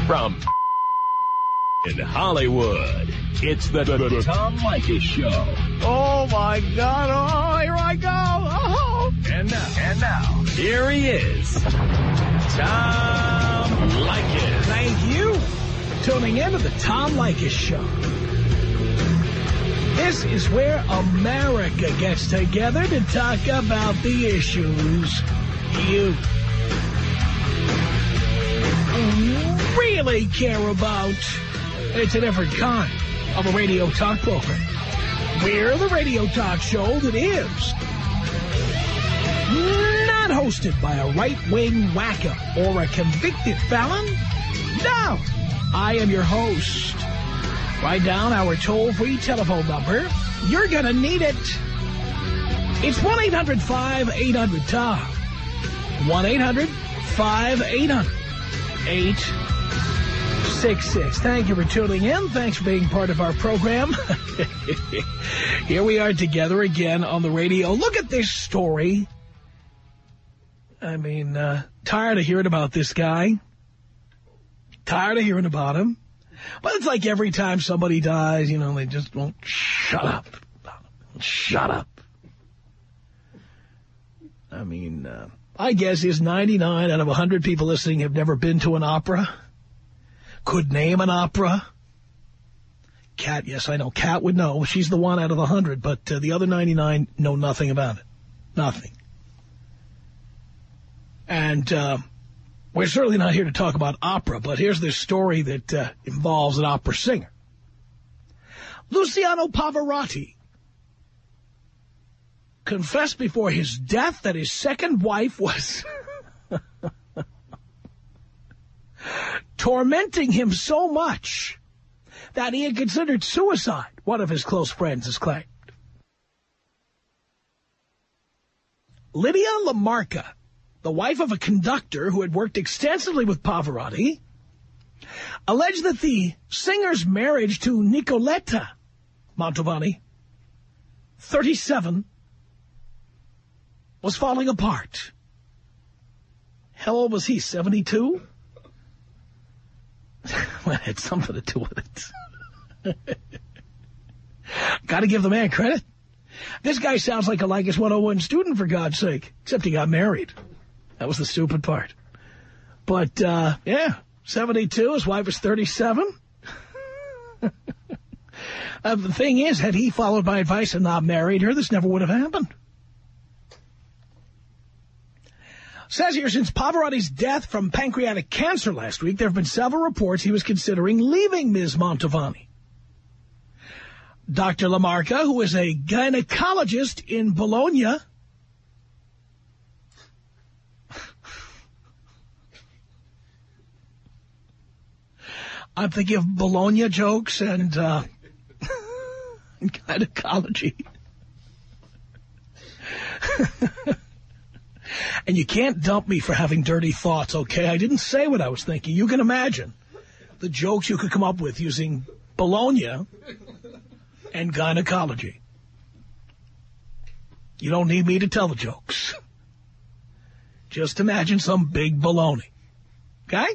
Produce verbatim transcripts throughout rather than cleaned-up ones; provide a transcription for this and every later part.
From in Hollywood, it's the, the, the Tom Leykis Show. Oh, my God. Oh, here I go. Oh. And now, and now, here he is, Tom Leykis. Thank you for tuning in to the Tom Leykis Show. This is where America gets together to talk about the issues you really care about. It's a different kind of a radio talk program. We're the radio talk show that is not hosted by a right-wing wacko or a convicted felon. No, I am your host. Write down our toll-free telephone number. You're going to need it. It's one eight hundred five eight hundred Tom. one eight hundred five eight hundred eight six six. Thank you for tuning in. Thanks for being part of our program. Here we are together again on the radio. Look at this story. I mean, uh, tired of hearing about this guy. Tired of hearing about him. But it's like every time somebody dies, you know, they just won't shut up. Shut up. I mean, uh, I guess is ninety-nine out of one hundred people listening have never been to an opera. Could name an opera. Kat, yes, I know. Kat would know. She's the one out of one hundred, but uh, the other ninety-nine know nothing about it. Nothing. And uh, we're certainly not here to talk about opera, but here's this story that uh, involves an opera singer. Luciano Pavarotti confessed before his death that his second wife was tormenting him so much that he had considered suicide, one of his close friends has claimed. Lydia Lamarca, the wife of a conductor who had worked extensively with Pavarotti, alleged that the singer's marriage to Nicoletta Mantovani, thirty-seven, was falling apart. How old was he, seventy-two? Well, it had something to do with it. Got to give the man credit. This guy sounds like a Leykis one oh one student, for God's sake, except he got married. That was the stupid part. But, uh, yeah, seventy-two, his wife is thirty-seven. uh, the thing is, had he followed my advice and not married her, this never would have happened. Says here, since Pavarotti's death from pancreatic cancer last week, there have been several reports he was considering leaving Miz Mantovani. Doctor Lamarca, who is a gynecologist in Bologna, I'm thinking of Bologna jokes and, uh, and gynecology. And you can't dump me for having dirty thoughts, okay? I didn't say what I was thinking. You can imagine the jokes you could come up with using Bologna and gynecology. You don't need me to tell the jokes. Just imagine some big baloney, okay?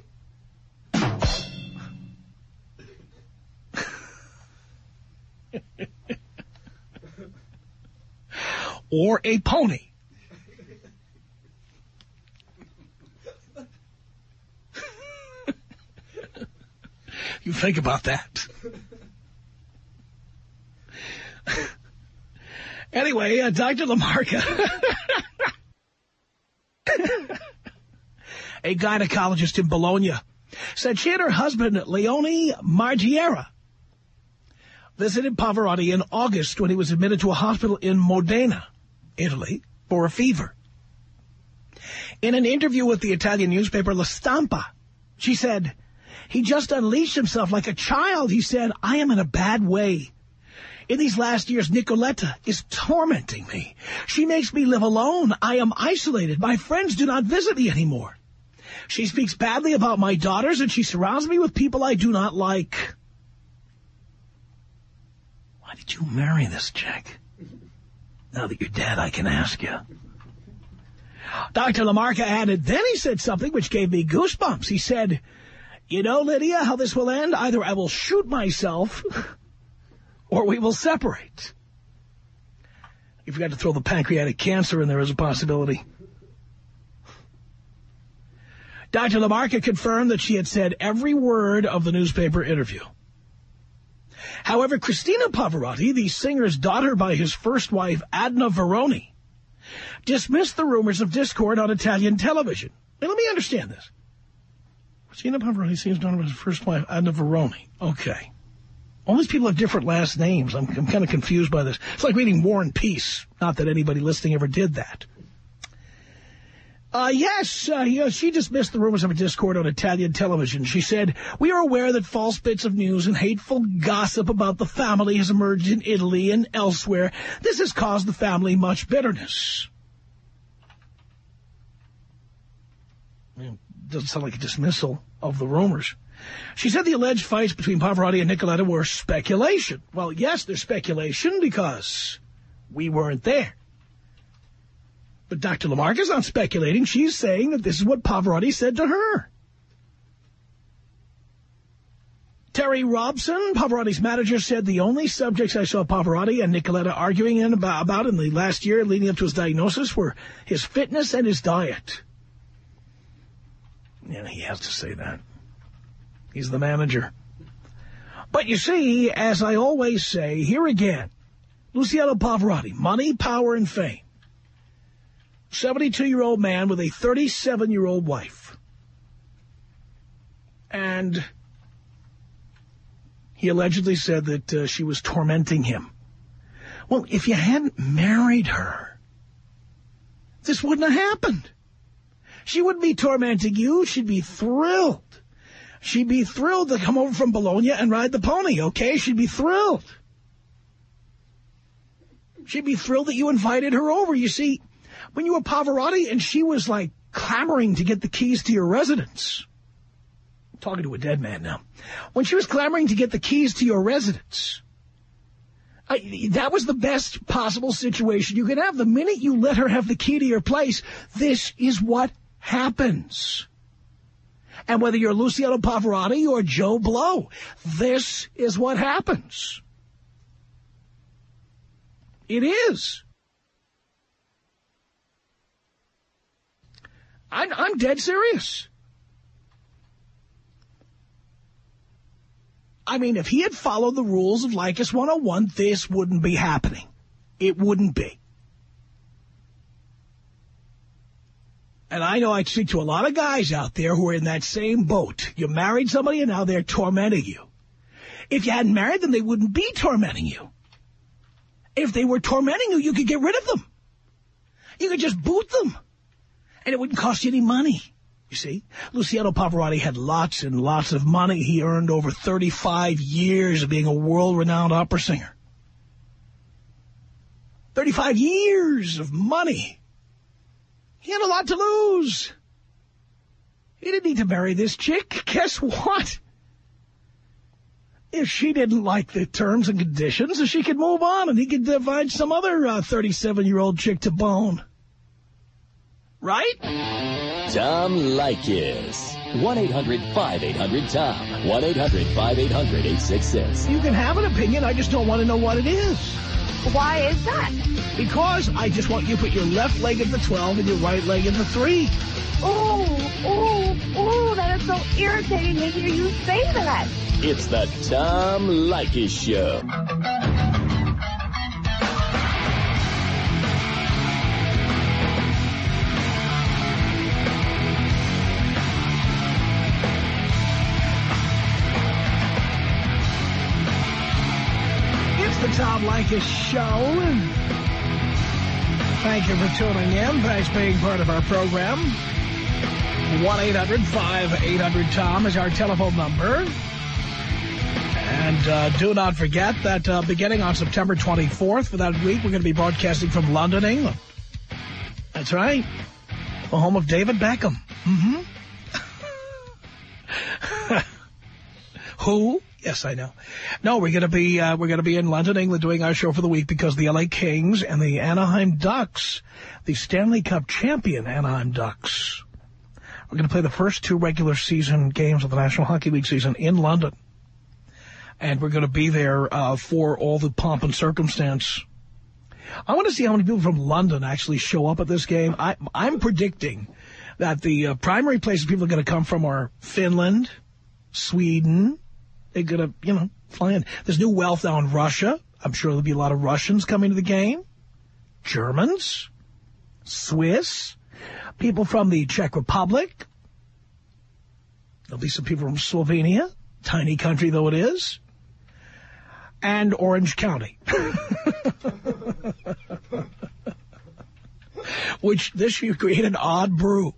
Or a pony. You think about that. Anyway, uh, Doctor Lamarca, a gynecologist in Bologna, said she and her husband, Leone Margiera, visited Pavarotti in August when he was admitted to a hospital in Modena, Italy, for a fever. In an interview with the Italian newspaper La Stampa, she said, he just unleashed himself like a child. He said, I am in a bad way. In these last years, Nicoletta is tormenting me. She makes me live alone. I am isolated. My friends do not visit me anymore. She speaks badly about my daughters, and she surrounds me with people I do not like. Why did you marry this chick? Now that you're dead, I can ask you. Doctor Lamarca added, then he said something which gave me goosebumps. He said, You know, Lydia, how this will end? Either I will shoot myself or we will separate. You forgot to throw the pancreatic cancer in there as a possibility. Doctor LaMarca confirmed that she had said every word of the newspaper interview. However, Christina Pavarotti, the singer's daughter by his first wife, Adna Veroni, dismissed the rumors of discord on Italian television. Now, let me understand this. Christina Pavarotti seems daughter by his first wife, Adna Veroni. Okay. All these people have different last names. I'm, I'm kind of confused by this. It's like reading War and Peace. Not that anybody listening ever did that. Uh, yes, uh, you know, she dismissed the rumors of a discord on Italian television. She said, we are aware that false bits of news and hateful gossip about the family has emerged in Italy and elsewhere. This has caused the family much bitterness. It doesn't sound like a dismissal of the rumors. She said the alleged fights between Pavarotti and Nicoletta were speculation. Well, yes, they're speculation because we weren't there. But Doctor LaMarca's not speculating. She's saying that this is what Pavarotti said to her. Terry Robson, Pavarotti's manager, said the only subjects I saw Pavarotti and Nicoletta arguing in about, about in the last year leading up to his diagnosis were his fitness and his diet. Yeah, he has to say that. He's the manager. But you see, as I always say, here again, Luciano Pavarotti, money, power, and fame. seventy-two-year-old man with a thirty-seven-year-old wife. And he allegedly said that uh, she was tormenting him. Well, if you hadn't married her, this wouldn't have happened. She wouldn't be tormenting you. She'd be thrilled. She'd be thrilled to come over from Bologna and ride the pony, okay? She'd be thrilled. She'd be thrilled that you invited her over. You see, when you were Pavarotti and she was, like, clamoring to get the keys to your residence. I'm talking to a dead man now. When she was clamoring to get the keys to your residence, I, that was the best possible situation you could have. The minute you let her have the key to your place, this is what happens. And whether you're Luciano Pavarotti or Joe Blow, this is what happens. It is. I'm, I'm dead serious. I mean, if he had followed the rules of Leykis one oh one, this wouldn't be happening. It wouldn't be. And I know I speak to a lot of guys out there who are in that same boat. You married somebody and now they're tormenting you. If you hadn't married them, they wouldn't be tormenting you. If they were tormenting you, you could get rid of them. You could just boot them. And it wouldn't cost you any money, you see. Luciano Pavarotti had lots and lots of money. He earned over thirty-five years of being a world-renowned opera singer. thirty-five years of money. He had a lot to lose. He didn't need to marry this chick. Guess what? If she didn't like the terms and conditions, she could move on and he could uh, find some other uh, thirty-seven-year-old chick to bone. Right? Tom Leykis. one eight hundred five eight hundred Tom. one eight hundred five eight hundred eight six six. You can have an opinion. I just don't want to know what it is. Why is that? Because I just want you to put your left leg at the twelve and your right leg at the three. Oh, oh, oh, that is so irritating to hear you say that. It's the Tom Leykis Show. The Tom Leykis Show. Thank you for tuning in. Thanks for being part of our program. one eight hundred five eight hundred Tom is our telephone number. And uh, do not forget that uh, beginning on September twenty-fourth for that week, we're going to be broadcasting from London, England. That's right. The home of David Beckham. Mm-hmm. Who? Yes, I know. No, we're going to be uh, we're going to be in London, England, doing our show for the week because the L A Kings and the Anaheim Ducks, the Stanley Cup champion Anaheim Ducks, We're going to play the first two regular season games of the National Hockey League season in London. And we're going to be there uh, for all the pomp and circumstance. I want to see how many people from London actually show up at this game. I, I'm predicting that the uh, primary places people are going to come from are Finland, Sweden. They're going to, you know, fly in. There's new wealth now in Russia. I'm sure there'll be a lot of Russians coming to the game. Germans, Swiss, people from the Czech Republic. There'll be some people from Slovenia, tiny country though it is, and Orange County. Which this year created an odd brew.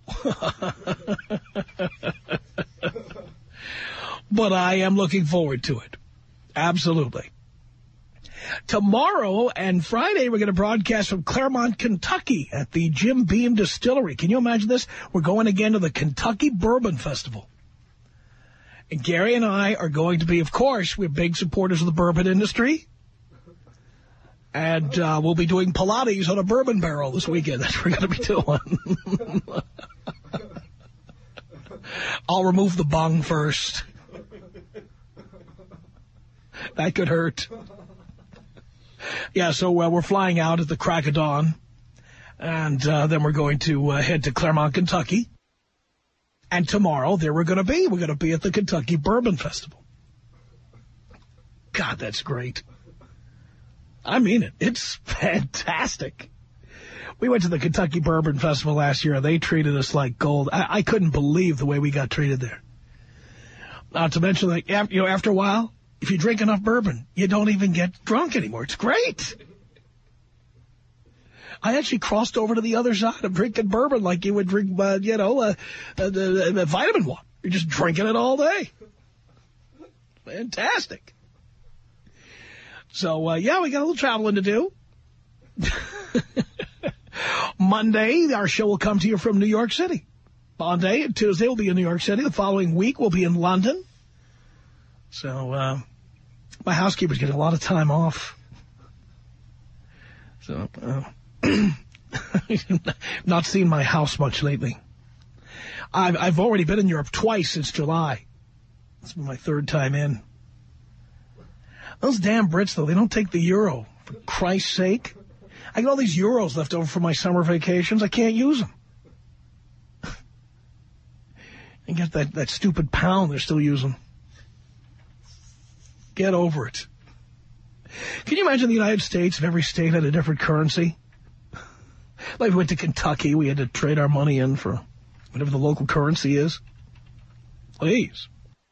But I am looking forward to it. Absolutely. Tomorrow and Friday, we're going to broadcast from Claremont, Kentucky at the Jim Beam Distillery. Can you imagine this? We're going again to the Kentucky Bourbon Festival. And Gary and I are going to be, of course, we're big supporters of the bourbon industry. And uh, we'll be doing Pilates on a bourbon barrel this weekend. That's what we're going to be doing. I'll remove the bung first. That could hurt. Yeah, so uh, we're flying out at the crack of dawn, and uh, then we're going to uh, head to Claremont, Kentucky. And tomorrow, there we're going to be. We're going to be at the Kentucky Bourbon Festival. God, that's great. I mean it. It's fantastic. We went to the Kentucky Bourbon Festival last year, and they treated us like gold. I, I couldn't believe the way we got treated there. Not to mention, like, you know, after a while, if you drink enough bourbon, you don't even get drunk anymore. It's great. I actually crossed over to the other side of drinking bourbon like you would drink, uh, you know, a, a, a, a vitamin water. You're just drinking it all day. Fantastic. So, uh, yeah, we got a little traveling to do. Monday, our show will come to you from New York City. Monday and Tuesday will be in New York City. The following week we'll be in London. So, uh, my housekeeper's getting a lot of time off. So, uh, not seen my house much lately. I've, I've already been in Europe twice since July. It's been my third time in. Those damn Brits, though, they don't take the euro, for Christ's sake. I got all these euros left over for my summer vacations. I can't use them. And get that, that stupid pound they're still using. Get over it. Can you imagine the United States if every state had a different currency? Like we went to Kentucky, we had to trade our money in for whatever the local currency is. Please.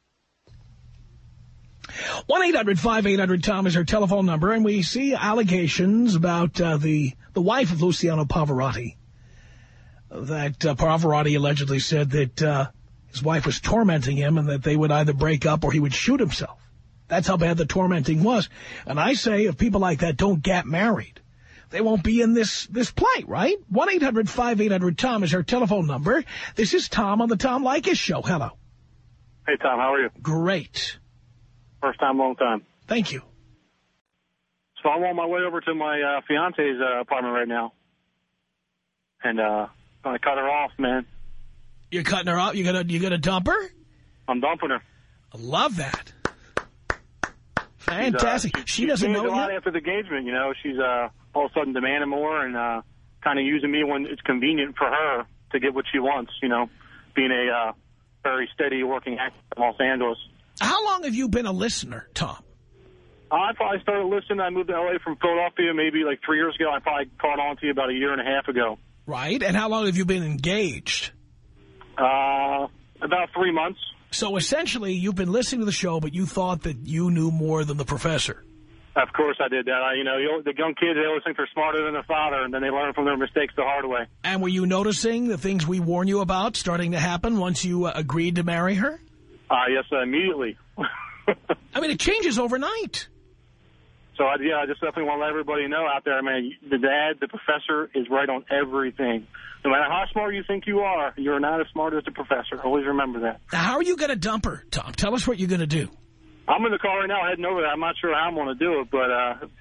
one eight hundred five eight hundred Tom is our telephone number, and we see allegations about uh, the, the wife of Luciano Pavarotti. That uh, Pavarotti allegedly said that uh, his wife was tormenting him and that they would either break up or he would shoot himself. That's how bad the tormenting was. And I say if people like that don't get married, they won't be in this, this plight, right? one eight hundred five eight hundred Tom is our telephone number. This is Tom on the Tom Leykis Show. Hello. Hey, Tom. How are you? Great. First time, long time. Thank you. So I'm on my way over to my uh, fiance's uh, apartment right now. And uh, I cut her off, man. You're cutting her off? You gonna, you gonna dump her? I'm dumping her. I love that. Fantastic. Uh, she, she doesn't know a lot yet? after the engagement, you know. She's uh, all of a sudden demanding more and uh, kind of using me when it's convenient for her to get what she wants, you know, being a uh, very steady working actor in Los Angeles. How long have you been a listener, Tom? I probably started listening. I moved to L A from Philadelphia maybe like three years ago. I probably caught on to you about a year and a half ago. Right. And how long have you been engaged? Uh, about three months. So essentially, you've been listening to the show, but you thought that you knew more than the professor. Of course I did that. I, you know, the young kids, they always think they're smarter than their father, and then they learn from their mistakes the hard way. And were you noticing the things we warn you about starting to happen once you uh, agreed to marry her? Uh, yes, uh, immediately. I mean, it changes overnight. So, I, yeah, I just definitely want to let everybody know out there, man, the dad, the professor is right on everything. No matter how smart you think you are, you're not as smart as the professor. Always remember that. Now, how are you going to dump her, Tom? Tell us what you're going to do. I'm in the car right now heading over there. I'm not sure how I'm going to do it, but uh,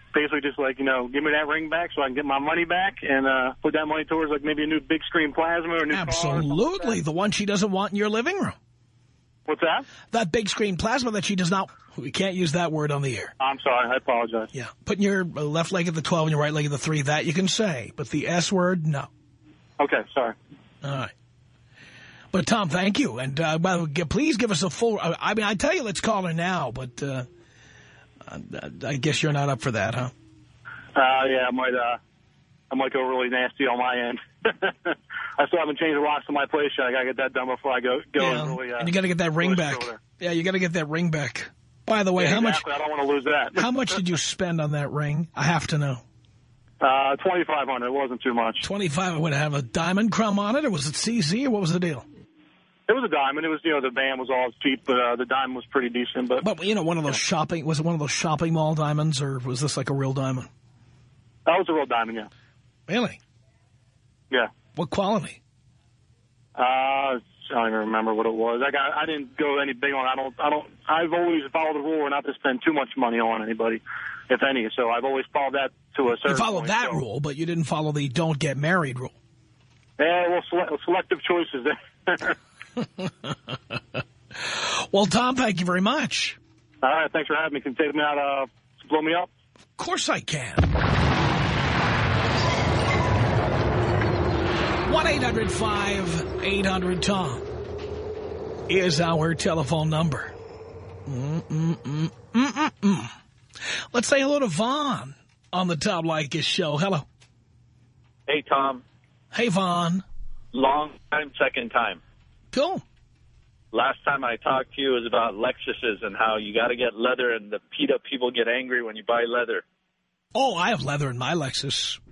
basically just like, you know, give me that ring back so I can get my money back and uh, put that money towards like maybe a new big screen plasma or a new Absolutely. car like the one she doesn't want in your living room. What's that? That big screen plasma that she does not... We can't use that word on the air. I'm sorry. I apologize. Yeah. Putting your left leg at the twelve and your right leg at the three, that you can say. But the S word, no. Okay, sorry. All right. But, Tom, thank you. And uh, well, please give us a full... I mean, I tell you, let's call her now, but uh, I guess you're not up for that, huh? Uh, yeah, I might, uh, I might go really nasty on my end. I still haven't changed the locks on my place yet. I got to get that done before I go. go yeah. and, really, uh, and you got to get that ring back. Yeah, you got to get that ring back. By the way, yeah, how exactly. much... I don't want to lose that. How much did you spend on that ring? I have to know. Uh, twenty-five hundred dollars. It wasn't too much. twenty-five dollars. Would it have a diamond crumb on it, or was it C Z, or what was the deal? It was a diamond. It was, you know, the band was all cheap, but uh, the diamond was pretty decent. But, but you know, one of those shopping... Was it one of those shopping mall diamonds, or was this like a real diamond? That was a real diamond, yeah. Really? Yeah. What quality? Uh, I don't even remember what it was. I got. I didn't go any big on it. I don't. I don't. I've always followed the rule not to spend too much money on anybody, if any. So I've always followed that to a certain. You followed point, that so. rule, but you didn't follow the don't get married rule. Yeah, well, sele selective choices there. Well, Tom, thank you very much. All right, thanks for having me. Can you take me out, uh, blow me up? Of course I can. one eight hundred five eight hundred Tom is our telephone number. Mm-mm-mm. Mm-mm-mm. Let's say hello to Vaughn on the Tom Leykis show. Hello. Hey, Tom. Hey, Vaughn. Long time, second time. Cool. Last time I talked to you was about Lexuses and how you got to get leather, and the PETA people get angry when you buy leather. Oh, I have leather in my Lexus.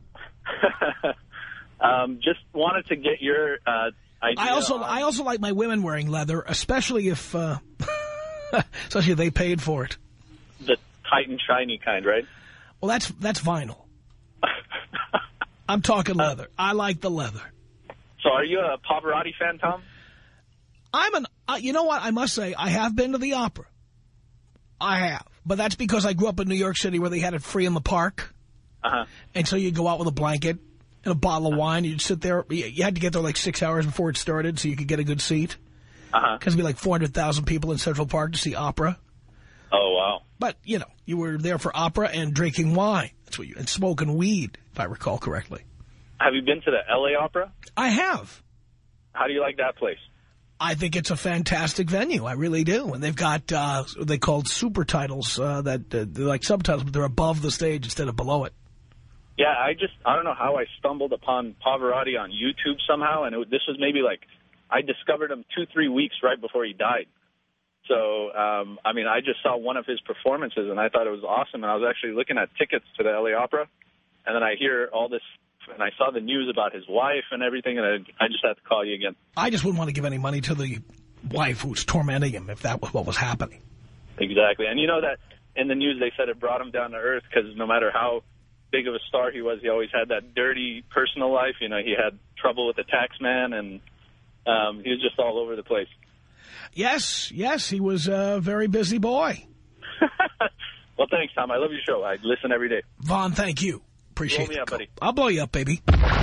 um, just wanted to get your uh, idea. I also on... I also like my women wearing leather, especially if uh, especially if they paid for it. The tight and shiny kind, right? Well, that's that's vinyl. I'm talking leather. Uh, I like the leather. So, are you a Pavarotti fan, Tom? I'm an. Uh, you know what? I must say I have been to the opera. I have, but that's because I grew up in New York City where they had it free in the park. Uh-huh. And so you go out with a blanket and a bottle of wine. You'd sit there. You had to get there like six hours before it started so you could get a good seat. Uh-huh. Because it'd be like four hundred thousand people in Central Park to see opera. Oh, wow. But, you know, you were there for opera and drinking wine. That's what you, and smoking weed, if I recall correctly. Have you been to the L A Opera? I have. How do you like that place? I think it's a fantastic venue. I really do. And they've got, uh, what they called super titles, uh, that uh, they're like subtitles, but they're above the stage instead of below it. Yeah, I just, I don't know how I stumbled upon Pavarotti on YouTube somehow, and it, this was maybe like, I discovered him two, three weeks right before he died. So, um, I mean, I just saw one of his performances, and I thought it was awesome, and I was actually looking at tickets to the L A Opera, and then I hear all this, and I saw the news about his wife and everything, and I, I just had to call you again. I just wouldn't want to give any money to the wife who's tormenting him if that was what was happening. Exactly. And you know that in the news they said it brought him down to earth because no matter how big of a star he was, he always had that dirty personal life. You know, he had trouble with the tax man, and um, he was just all over the place. Yes, yes, he was a very busy boy. Well, thanks, Tom. I love your show. I listen every day. Vaughn, thank you. Appreciate Blow me up, buddy. I'll blow you up, baby.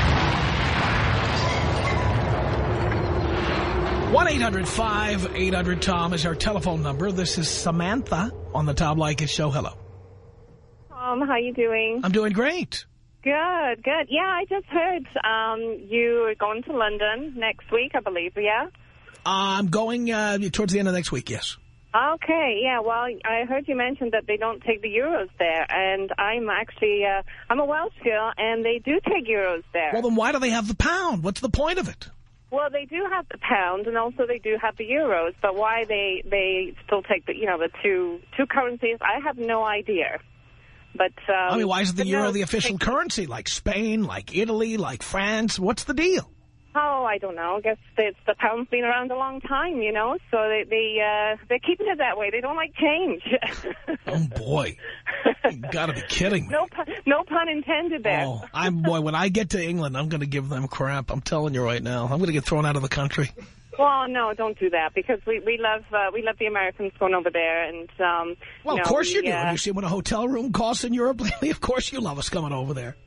one eight hundred five eight hundred Tom is our telephone number. This is Samantha on the Tom Leykis show. Hello. Um, how you doing? I'm doing great. Good, good. Yeah, I just heard um, you are going to London next week, I believe, yeah? Uh, I'm going uh, towards the end of next week, yes. Okay, yeah, well, I heard you mention that they don't take the euros there, and I'm actually, uh, I'm a Welsh girl, and they do take euros there. Well, then why do they have the pound? What's the point of it? Well, they do have the pound, and also they do have the euros, but why they, they still take the, you know, the two, two currencies, I have no idea. But um, I mean, why is the euro no, the official currency, like Spain, like Italy, like France? What's the deal? Oh, I don't know. I guess it's the pound's been around a long time, you know, so they, they, uh, they're keeping it that way. They don't like change. Oh, boy. You got to be kidding me. No pun, no pun intended there. Oh, I'm, boy, when I get to England, I'm going to give them crap. I'm telling you right now. I'm going to get thrown out of the country. Well, no, don't do that because we we love uh, we love the Americans going over there, and um, well, you of know, course we, you do. Uh, Have you seen what a hotel room costs in Europe lately? Of course you love us coming over there.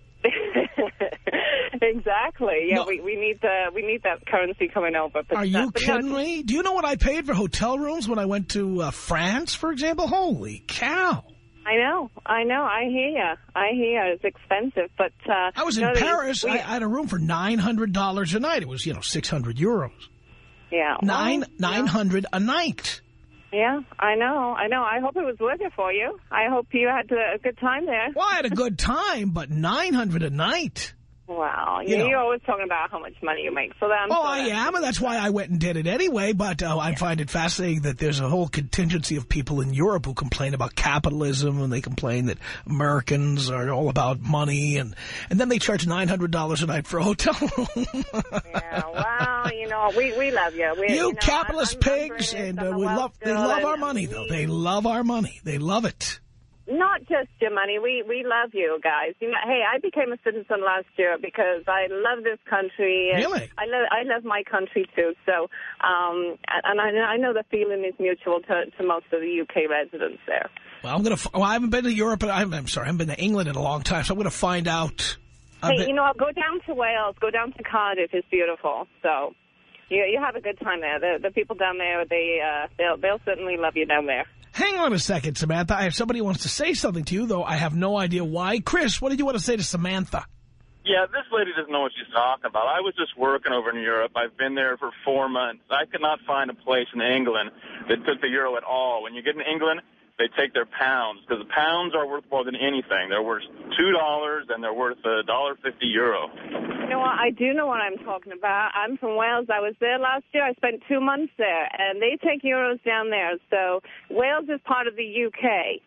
Exactly. Yeah, no. we we need the we need that currency coming over. But Are you uh, kidding no, me? Do you know what I paid for hotel rooms when I went to uh, France, for example? Holy cow! I know, I know, I hear you. I hear you. It's expensive, but uh, I was in no, Paris. We, I, I had a room for nine hundred dollars a night. It was, you know, six hundred euros. Yeah, Nine well, nine yeah. hundred a night. Yeah, I know, I know. I hope it was worth it for you. I hope you had a good time there. Well, I had a good time, but nine hundred a night. Wow, You you know. you're always talking about how much money you make. So that I'm Oh, sure I that's- am, and that's why I went and did it anyway. But uh, I find it fascinating that there's a whole contingency of people in Europe who complain about capitalism, and they complain that Americans are all about money, and, and then they charge nine hundred dollars a night for a hotel room. Yeah, well, you know, we, we love you. We, You, you know, capitalist I'm, I'm pigs, British, and I'm uh, a we Welsh love they girl, love our and money, we- though. They love our money. They love it. Not just your money. We we love you guys. You know, hey, I became a citizen last year because I love this country. And Really? I love I love my country too. So, um, and I, I know the feeling is mutual to, to most of the U K residents there. Well, I'm gonna. Well, I haven't been to Europe, and I'm, I'm sorry, I haven't been to England in a long time, so I'm gonna find out. a Hey, bit- you know, go down to Wales. Go down to Cardiff. It's beautiful. So, you you have a good time there. The the people down there, they uh, they'll they'll certainly love you down there. Hang on a second, Samantha. I have somebody who wants to say something to you, though I have no idea why. Chris, what did you want to say to Samantha? Yeah, this lady doesn't know what she's talking about. I was just working over in Europe. I've been there for four months. I could not find a place in England that took the euro at all. When you get in England, they take their pounds, because the pounds are worth more than anything. They're worth two dollars, and they're worth a dollar fifty euro. You know what? I do know what I'm talking about. I'm from Wales. I was there last year. I spent two months there, and they take euros down there. So Wales is part of the U K.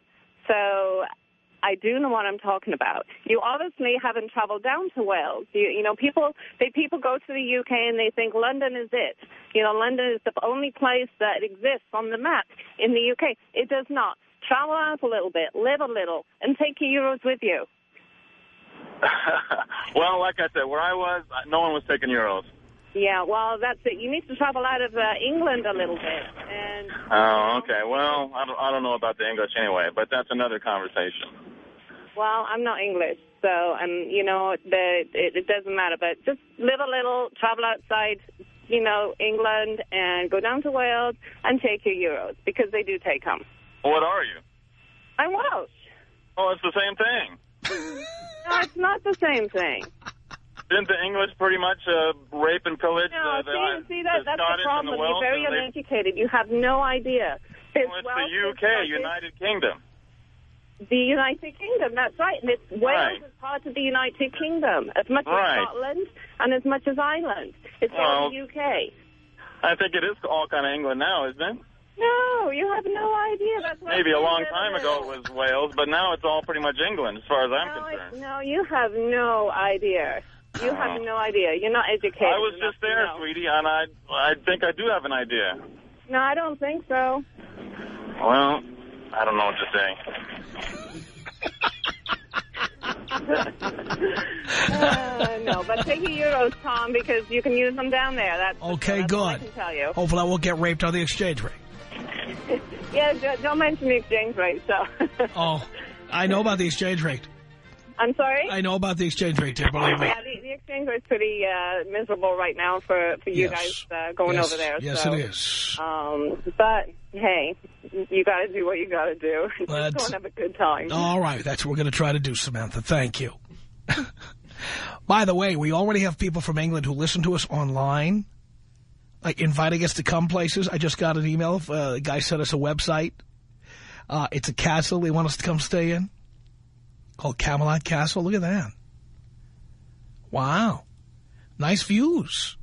So I do know what I'm talking about. You obviously haven't traveled down to Wales. You, you know, people they people go to the U K and they think London is it. You know, London is the only place that exists on the map in the U K. It does not. Travel out a little bit, live a little, and take your euros with you. Well, like I said, where I was, no one was taking euros. Yeah, well, that's it. You need to travel out of uh, England a little bit. And Oh, okay. Well, I don't, I don't know about the English anyway, but that's another conversation. Well, I'm not English, so, and, you know, the, it, it doesn't matter. But just live a little, travel outside, you know, England, and go down to Wales and take your euros, because they do take them. What are you? I'm Welsh. Oh, it's the same thing. No, it's not the same thing. Didn't the English pretty much uh, rape and pillage No, the, the, see, see that, the that's Scottish the and problem. the Welsh? You're very and they- uneducated. You have no idea. There's Well, it's Welsh, the U there's K, Scottish, United Kingdom. The United Kingdom, that's right. And it's Wales Right. is part of the United Kingdom, as much Right. as Scotland and as much as Ireland. It's all Well- the U K. I think it is all kind of England now, isn't it? No, you have no idea. That's what Maybe a I'm long saying. time ago it was Wales, but now it's all pretty much England, as far as I'm No, concerned. it- no, you have no idea. You have Oh. no idea. You're not educated. I was enough just to there, know. sweetie, and I I think I do have an idea. No, I don't think so. Well, I don't know what to say. uh, no, but take your euros, Tom, because you can use them down there. That's Okay, that's all I good. can tell you. Hopefully I won't get raped on the exchange rate. Yeah, don't- don't mention the exchange rate. So. Oh, I know about the exchange rate. I'm sorry. I know about the exchange rate, dear, believe me. Yeah, the, the exchange rate's pretty uh, miserable right now for for you Yes. guys uh, going yes. over there. Yes, so. it is. Um, but hey, you got to do what you got to do. Just go Let's- and have a good time. All right, that's what we're going to try to do, Samantha. Thank you. By the way, we already have people from England who listen to us online, like inviting us to come places. I just got an email. Uh, a guy sent us a website. Uh, it's a castle they want us to come stay in, called Camelot Castle. Look at that. Wow. Nice views.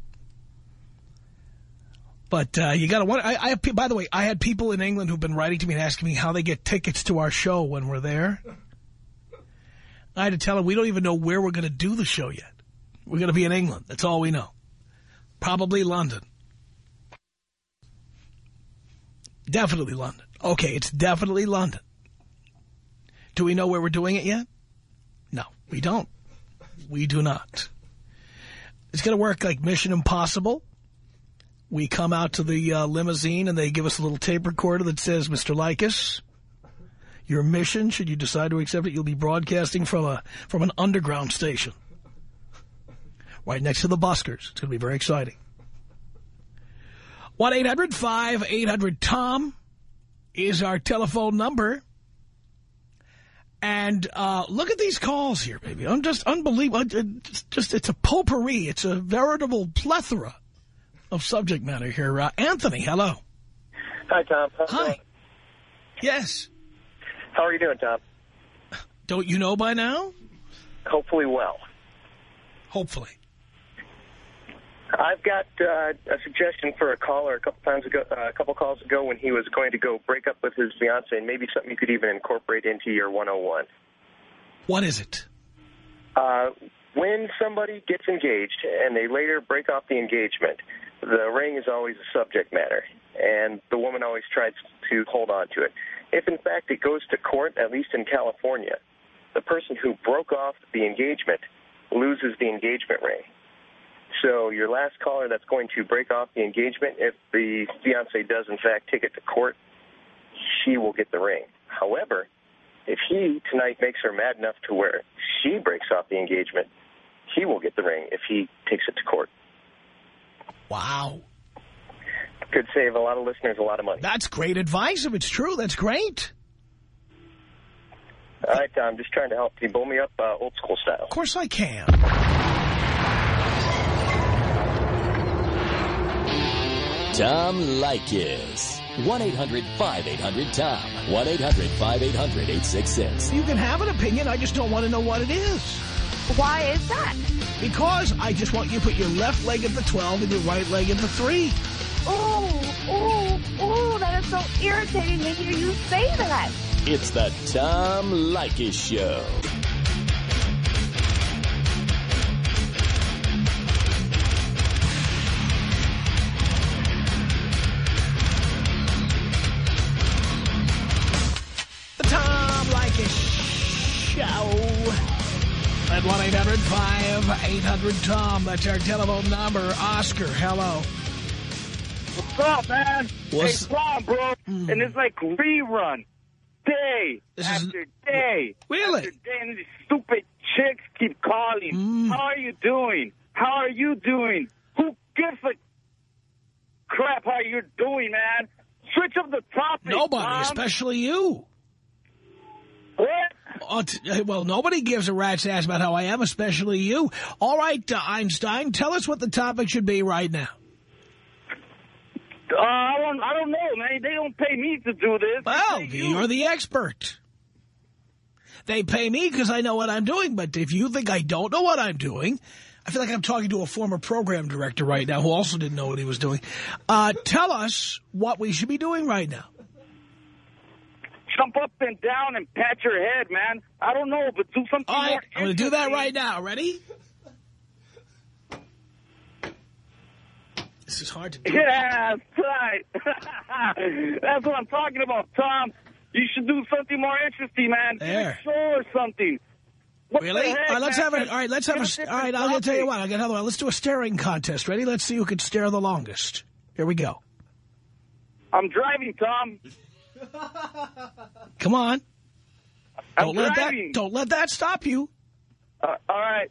But uh, you got to wonder. I, I have, pe- by the way, I had people in England who've been writing to me and asking me how they get tickets to our show when we're there. I had to tell them we don't even know where we're going to do the show yet. We're going to be in England. That's all we know. Probably London. Definitely London. Okay, it's definitely London. Do we know where we're doing it yet? No, we don't. We do not. It's going to work like Mission Impossible. we come out to the uh, limousine and they give us a little tape recorder that says, Mister Leykis, your mission, should you decide to accept it, you'll be broadcasting from a from an underground station right next to the buskers. It's going to be very exciting. one eight hundred five eight hundred Tom is our telephone number. And uh, look at these calls here, baby. I'm just unbelievable. It's just it's a potpourri. It's a veritable plethora of subject matter here. Uh, Anthony, hello. Hi, Tom. How's Hi. Going? Yes. How are you doing, Tom? Don't you know by now? Hopefully well. Hopefully. I've got uh, a suggestion for a caller a couple times ago, uh, a couple calls ago, when he was going to go break up with his fiance, and maybe something you could even incorporate into your one oh one. What is it? Uh, when somebody gets engaged and they later break off the engagement, the ring is always a subject matter, and the woman always tries to hold on to it. If, in fact, it goes to court, at least in California, the person who broke off the engagement loses the engagement ring. So your last caller that's going to break off the engagement, if the fiancé does, in fact, take it to court, she will get the ring. However, if he tonight makes her mad enough to where she breaks off the engagement, he will get the ring if he takes it to court. Wow. Could save a lot of listeners a lot of money. That's great advice. If it's true, that's great. All right, Tom, just trying to help. Can you blow me up uh, old school style? Of course I can. Tom Leykis. one eight hundred five eight hundred Tom. one eight hundred five eight hundred eight six six. You can have an opinion. I just don't want to know what it is. Why is that? Because I just want you to put your left leg at the twelve and your right leg at the three. Oh, oh, oh, that is so irritating to hear you say that. It's the Tom Leykis Show. The Tom Leykis Show. At one eight hundred five eight hundred Tom. That's our telephone number. Oscar, hello. What's up, man? What's... Hey, Tom, bro. Mm. And it's like rerun. Day This after is... day. Really? After day, and these stupid chicks keep calling. Mm. How are you doing? How are you doing? Who gives a crap how you're doing, man? Switch up the topic, Nobody, Tom. especially you. What? Oh, t well, nobody gives a rat's ass about how I am, especially you. All right, uh, Einstein, tell us what the topic should be right now. Uh, I don't. I don't know, man. They don't pay me to do this. Well, you. you're the expert. They pay me because I know what I'm doing, but if you think I don't know what I'm doing, I feel like I'm talking to a former program director right now who also didn't know what he was doing. Uh, tell us what we should be doing right now. Jump up and down and pat your head, man. I don't know, but do something All right, more I'm going to do that interesting. right now. Ready? This is hard to do. Yeah, that's right. That's what I'm talking about, Tom. You should do something more interesting, man. Get There. a show or something. What Really? the heck, All right, let's man? have a. All right, let's have Get a. a All right, different I'll tell you topic. what. I'll get another one. Let's do a staring contest. Ready? Let's see who can stare the longest. Here we go. I'm driving, Tom. Come on. I'm Don't let that. driving. Don't let that stop you. Uh, all right.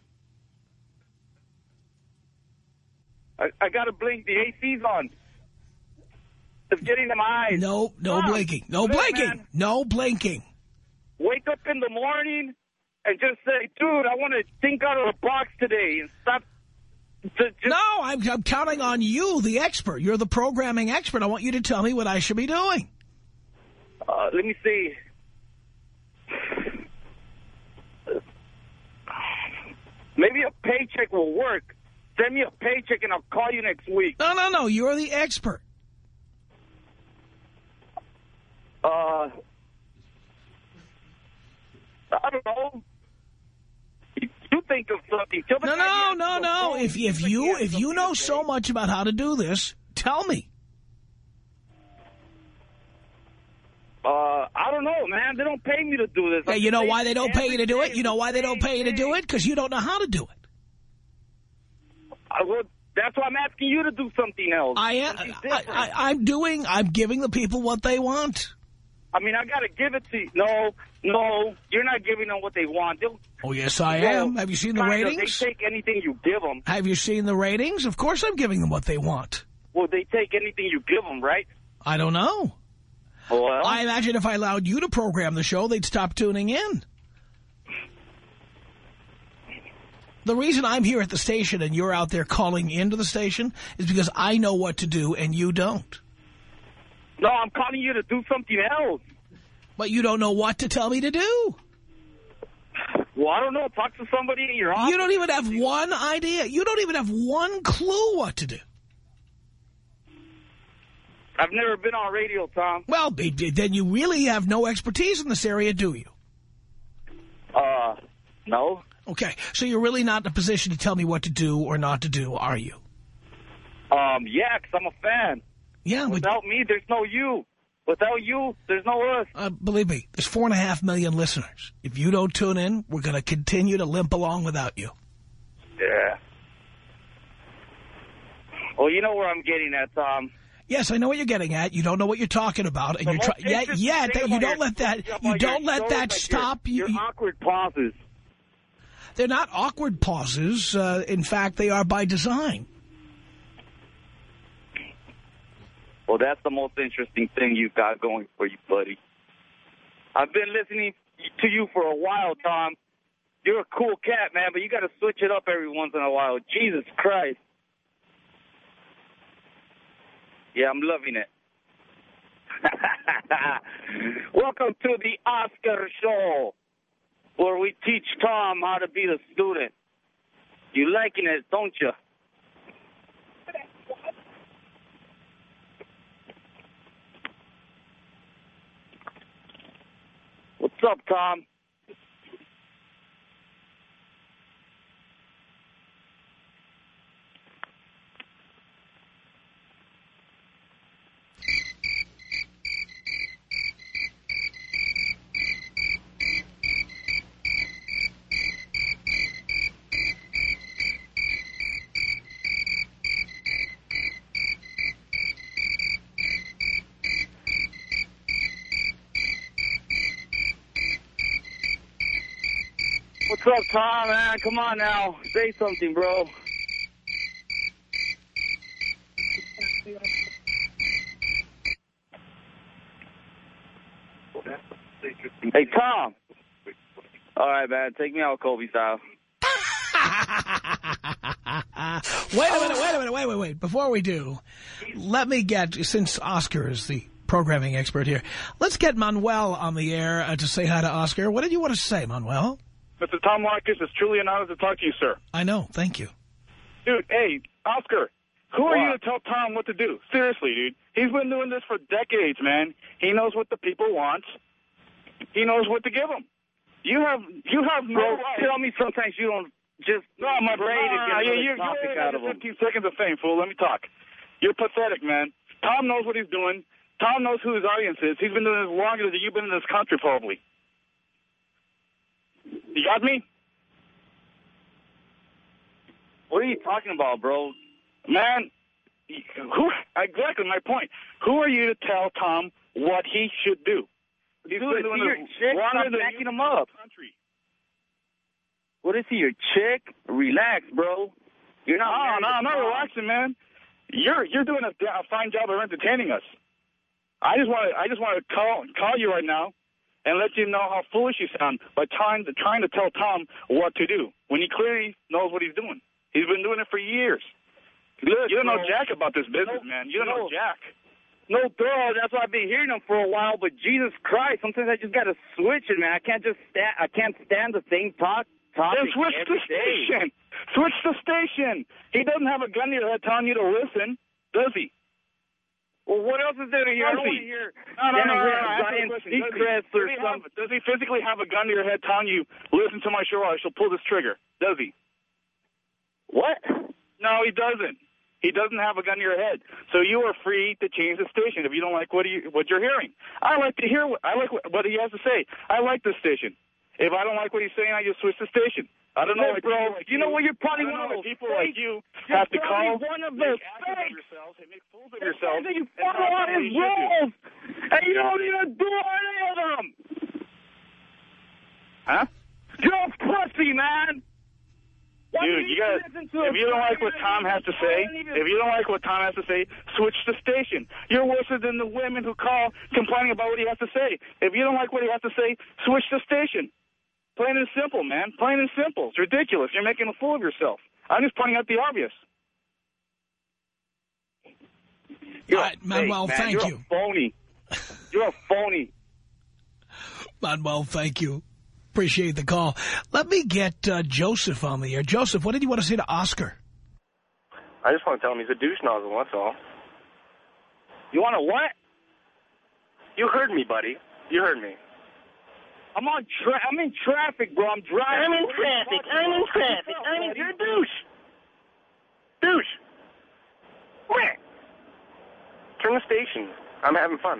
I, I got to blink. The A C's on. It's getting in my eyes. No, no Tom, blinking. No look, blinking. man, No blinking. wake up in the morning and just say, dude, I want to think out of the box today and stop. To just, No, I'm, I'm counting on you, the expert. You're the programming expert. I want you to tell me what I should be doing. Uh, let me see. Maybe a paycheck will work. Send me a paycheck and I'll call you next week. No, no, no. You're the expert. Uh, I don't know. You, you think of something. Tell the No, guy no, he no, answers the no. phone. If if Tell the you guy he if you answers know the so phone. much about how to do this, tell me. Uh, I don't know, man. They don't pay me to do this. Yeah, you know why they don't pay you to do it? Every You know why they don't pay you to do day. it? Because you don't know how to do it. I would, That's why I'm asking you to do something else. I am. I, I, I'm doing. I'm giving the people what they want. I mean, I got to give it to you. No, no, you're not giving them what they want. They'll, oh, yes, I well, am. Have you seen the ratings? They take anything you give them. Have you seen the ratings? Of course I'm giving them what they want. Well, they take anything you give them, right? I don't know. Well, I imagine if I allowed you to program the show, they'd stop tuning in. The reason I'm here at the station and you're out there calling into the station is because I know what to do and you don't. No, I'm calling you to do something else. But you don't know what to tell me to do. Well, I don't know. Talk to somebody in your office. You don't even have one idea. You don't even have one clue what to do. I've never been on radio, Tom. Well, then you really have no expertise in this area, do you? Uh, no. Okay, so you're really not in a position to tell me what to do or not to do, are you? Um, yeah, because I'm a fan. Yeah, Without but, me, there's no you. Without you, there's no us. Uh, believe me, there's four and a half million listeners. If you don't tune in, we're going to continue to limp along without you. Yeah. Well, you know where I'm getting at, Tom. Yes, I know what you're getting at. You don't know what you're talking about, and The you're trying. Yeah, yeah. That, you don't let that. You don't let that stop you. Your awkward pauses. They're not awkward pauses. Uh, in fact, they are by design. Well, that's the most interesting thing you've got going for you, buddy. I've been listening to you for a while, Tom. You're a cool cat, man, but you got to switch it up every once in a while. Jesus Christ. Yeah, I'm loving it. Welcome to the Oscar Show, where we teach Tom how to be the student. You liking it, don't you? What's up, Tom? What's up, Tom, man? Come on now. Say something, bro. Hey, Tom. All right, man. Take me out Kobe style. Wait a minute, wait a minute, wait, wait, wait. Before we do, let me get, since Oscar is the programming expert here, let's get Manuel on the air uh, to say hi to Oscar. What did you want to say, Manuel? Mister Tom Leykis, it's truly an honor to talk to you, sir. I know. Thank you. Dude, hey, Oscar, who are What? you to tell Tom what to do? Seriously, dude. He's been doing this for decades, man. He knows what the people want. He knows what to give them. You have you have no Bro, right. tell me sometimes you don't just No, my pray brain to get you, another you, topic you out of him. fifteen seconds of fame, fool. Let me talk. You're pathetic, man. Tom knows what he's doing. Tom knows who his audience is. He's been doing this longer than you've been in this country, probably. You got me? What are you talking about, bro? Man, who, exactly my point. Who are you to tell Tom what he should do? He's Dude, been doing is he your this chick? longer Stop than backing you him up. in the country. What is he, your chick? Relax, bro. You're not No, married no, to I'm not Tom. relaxing, man. You're you're doing a, a fine job of entertaining us. I just want to I just want to call call you right now and let you know how foolish you sound by trying to trying to tell Tom what to do when he clearly knows what he's doing. He's been doing it for years. Look, You don't know bro. jack about this business, No, man. You don't know no. jack. No, bro, that's why I've been hearing him for a while, but Jesus Christ, sometimes I just got to switch it, man. I can't just stand, I can't stand the same talk topic Then switch every the day. station. Switch the station. He doesn't have a gun to your head telling you to listen, does he? Well, what else is there to hear? I Does don't he? want to hear No, no, no, no, no. Ryan Answer the question. Does he? Seacrest or Does he have- something. Does he physically have a gun to your head telling you, listen to my show or I shall pull this trigger? Does he? What? No, he doesn't. He doesn't have a gun to your head. So you are free to change the station if you don't like what you what you're hearing. I like to hear what I like what, what he has to say. I like this station. If I don't like what he's saying, I just switch the station. I don't know, Look, bro. like you know what? You're probably I don't one know of those people fakes. like you You're have to call, one of make those asses of fakes. yourselves, and make fools of That's yourselves. why you and follow talk on about his what you should do. rules, and you don't even do any of them. Huh? You're a pussy, man. Why Dude, do you got. listen to If a you don't like guy what Tom has to that say, doesn't even- if you don't like what Tom has to say, switch the station. You're worse than the women who call complaining about what he has to say. If you don't like what he has to say, switch the station. Plain and simple, man. Plain and simple. It's ridiculous. You're making a fool of yourself. I'm just pointing out the obvious. All right, Manuel, man. thank You're you. A phony. You're a phony. Manuel, thank you. Appreciate the call. Let me get uh, Joseph on the air. Joseph, what did you want to say to Oscar? I just want to tell him he's a douche nozzle, that's all. You want to what? You heard me, buddy. You heard me. I'm on. Tra- I'm in traffic, bro. I'm driving. I'm in traffic. I'm in traffic. I'm in... You're a douche. Douche. Where? Turn the station. I'm having fun.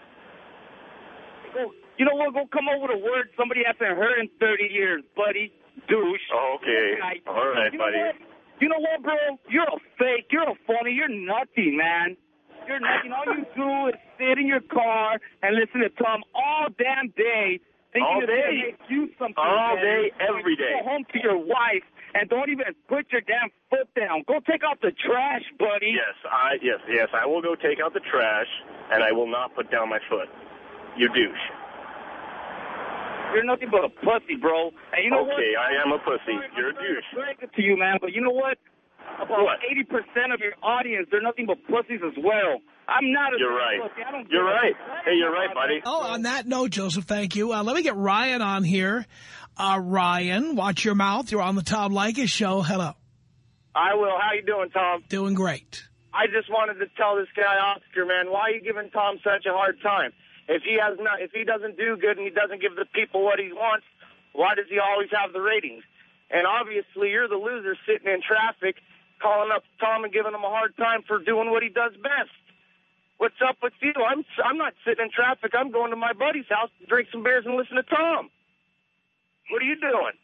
Go, you know what? Go come over to work. Somebody hasn't heard in thirty years, buddy. Douche. Oh, okay. All right, you know buddy. What? You know what, bro? You're a fake. You're a phony. You're nothing, man. You're nothing. All you do is sit in your car and listen to Tom all damn day. All Thinking day. Make you something All better. day, every day. Go home to your wife and don't even put your damn foot down. Go take out the trash, buddy. Yes, I yes, yes, I will go take out the trash, and I will not put down my foot. You douche. You're nothing but a pussy, bro. And you know what? Okay, I am a pussy. You're a I'm sorry douche. to break it to you, man, but you know what? About What? eighty percent of your audience, they're nothing but pussies as well. I'm not a You're right. pussy. I don't You're give a- right. Hey, you're right, buddy. Oh, on that note, Joseph, thank you. Uh, let me get Ryan on here. Uh, Ryan, watch your mouth. You're on the Tom Leykis show. Hello. I will. How you doing, Tom? Doing great. I just wanted to tell this guy, Oscar, man, why are you giving Tom such a hard time? If he has not, if he doesn't do good and he doesn't give the people what he wants, why does he always have the ratings? And obviously, you're the loser sitting in traffic, calling up Tom and giving him a hard time for doing what he does best. What's up with you? I'm I'm not sitting in traffic. I'm going to my buddy's house to drink some beers and listen to Tom. What are you doing?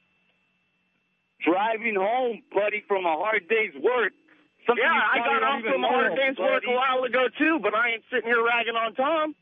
Driving home, buddy, from a hard day's work. Something Yeah, you I probably got don't off even from a hard know, day's work buddy. a while ago, too, but I ain't sitting here ragging on Tom.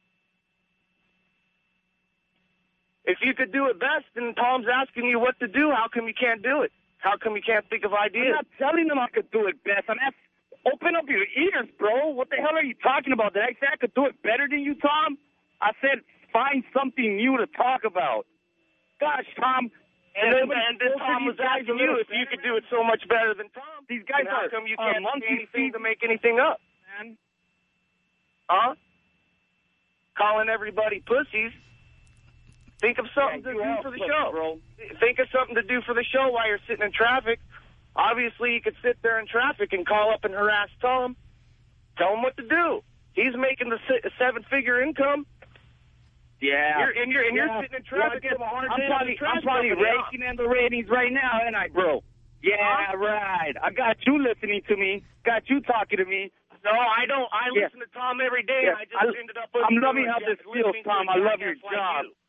If you could do it best and Tom's asking you what to do, how come you can't do it? How come you can't think of ideas? I'm not telling them I could do it best. I'm asking, open up your ears, bro. What the hell are you talking about? Did I say I could do it better than you, Tom? I said find something new to talk about. Gosh, Tom. And then, somebody and then spoke to Tom these was guys asking a you little if you better. could do it so much better than Tom. These guys And how are come you uh, can't monkey say anything feet. to make anything up? Man. Huh? Calling everybody pussies. Think of something Yeah, to you do are for the pussy, show. bro. Think of something to do for the show while you're sitting in traffic. Obviously, you could sit there in traffic and call up and harass Tom. Tell him what to do. He's making the si- seven-figure income. Yeah. You're, and you're, and you're Yeah. sitting in traffic Well, I guess from a hard I'm day probably, to the trash I'm probably company. raking in the ratings right now, ain't I, bro? Yeah, Huh? right. I got you listening to me. Got you talking to me. No, I don't. I Yeah. listen to Tom every day, Yeah. and I just I- ended up... I'm listening loving to how a- this feels, listening to Tom. a I love your jackass like job. you.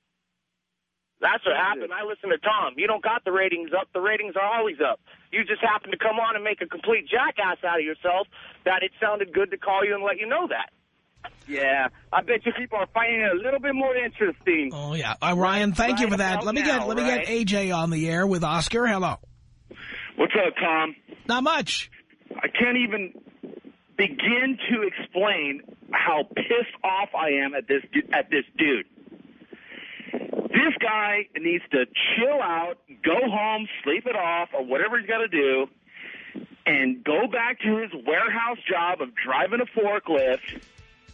That's what Jesus. happened. I listen to Tom. You don't got the ratings up. The ratings are always up. You just happen to come on and make a complete jackass out of yourself that it sounded good to call you and let you know that. Yeah, I bet you people are finding it a little bit more interesting. Oh, yeah. Uh, Ryan, thank you right for that. about Let me now, get let me right? get A J on the air with Oscar. Hello. What's up, Tom? Not much. I can't even begin to explain how pissed off I am at this at this dude. This guy needs to chill out, go home, sleep it off, or whatever he's got to do, and go back to his warehouse job of driving a forklift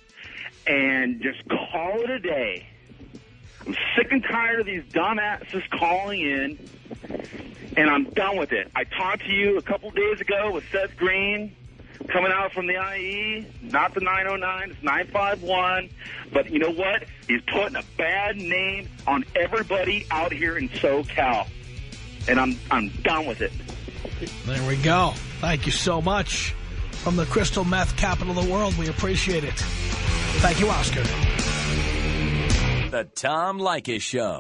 and just call it a day. I'm sick and tired of these dumbasses calling in, and I'm done with it. I talked to you a couple days ago with Seth Green, coming out from the I E, not the nine oh nine, it's nine five one. But you know what? He's putting a bad name on everybody out here in SoCal. And I'm I'm done with it. There we go. Thank you so much. From the crystal meth capital of the world, we appreciate it. Thank you, Oscar. The Tom Leykis Show.